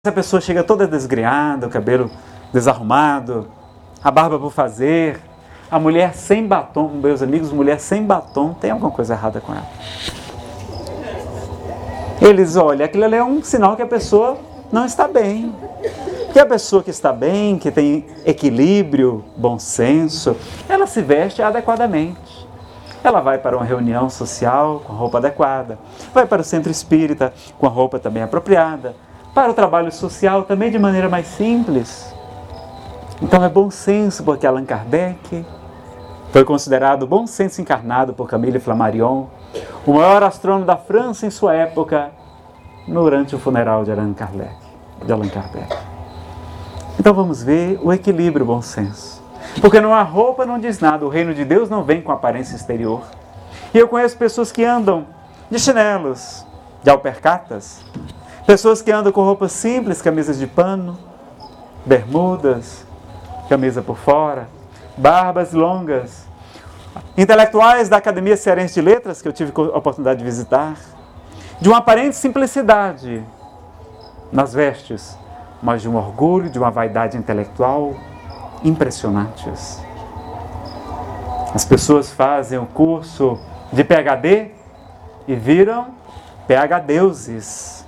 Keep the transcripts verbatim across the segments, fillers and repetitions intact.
A pessoa chega toda desgrenhada, o cabelo desarrumado, a barba por fazer, a mulher sem batom, meus amigos, mulher sem batom, tem alguma coisa errada com ela. Eles olham, aquilo ali é um sinal que a pessoa não está bem. Que a pessoa que está bem, que tem equilíbrio, bom senso, ela se veste adequadamente. Ela vai para uma reunião social com a roupa adequada, vai para o centro espírita com a roupa também apropriada, para o trabalho social também de maneira mais simples. Então é bom senso, porque Allan Kardec foi considerado bom senso encarnado por Camille Flammarion, o maior astrônomo da França em sua época, durante o funeral de Allan Kardec. De Allan Kardec. Então vamos ver o equilíbrio, o bom senso. Porque não há roupa, não diz nada, o reino de Deus não vem com aparência exterior. E eu conheço pessoas que andam de chinelos, de alpercatas, pessoas que andam com roupas simples, camisas de pano, bermudas, camisa por fora, barbas longas. Intelectuais da Academia Cearense de Letras, que eu tive a oportunidade de visitar, de uma aparente simplicidade nas vestes, mas de um orgulho, de uma vaidade intelectual impressionantes. As pessoas fazem o curso de P H D e viram P H deuses.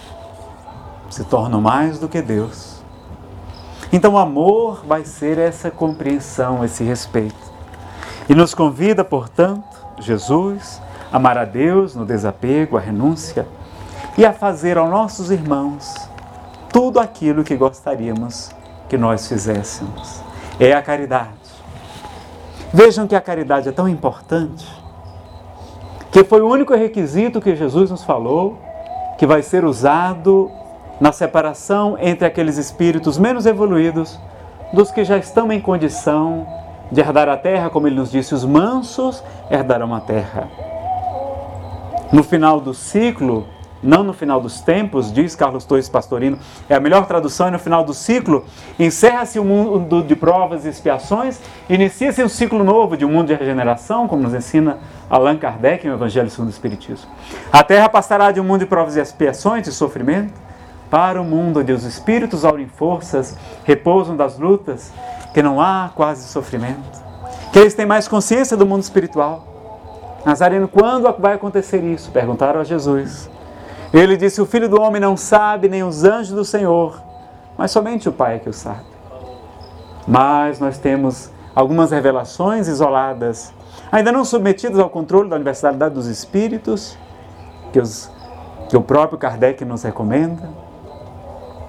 Se tornam mais do que Deus. Então o amor vai ser essa compreensão, esse respeito. E nos convida, portanto, Jesus, a amar a Deus no desapego, a renúncia, e a fazer aos nossos irmãos tudo aquilo que gostaríamos que nós fizéssemos. É a caridade. Vejam que a caridade é tão importante, que foi o único requisito que Jesus nos falou, que vai ser usado na separação entre aqueles espíritos menos evoluídos dos que já estão em condição de herdar a terra, como ele nos disse, os mansos herdarão a terra. No final do ciclo, não no final dos tempos, diz Carlos Torres Pastorino, é a melhor tradução, e no final do ciclo, encerra-se o mundo de provas e expiações, inicia-se um ciclo novo de um mundo de regeneração, como nos ensina Allan Kardec no Evangelho segundo o Espiritismo. A terra passará de um mundo de provas e expiações, de sofrimento, para o mundo onde os espíritos aurem forças, repousam das lutas, que não há quase sofrimento, que eles têm mais consciência do mundo espiritual. Nazareno, quando vai acontecer isso? Perguntaram a Jesus. Ele disse, o Filho do Homem não sabe, nem os anjos do Senhor, mas somente o Pai é que o sabe. Mas nós temos algumas revelações isoladas, ainda não submetidas ao controle da universalidade dos espíritos, que, os, que o próprio Kardec nos recomenda,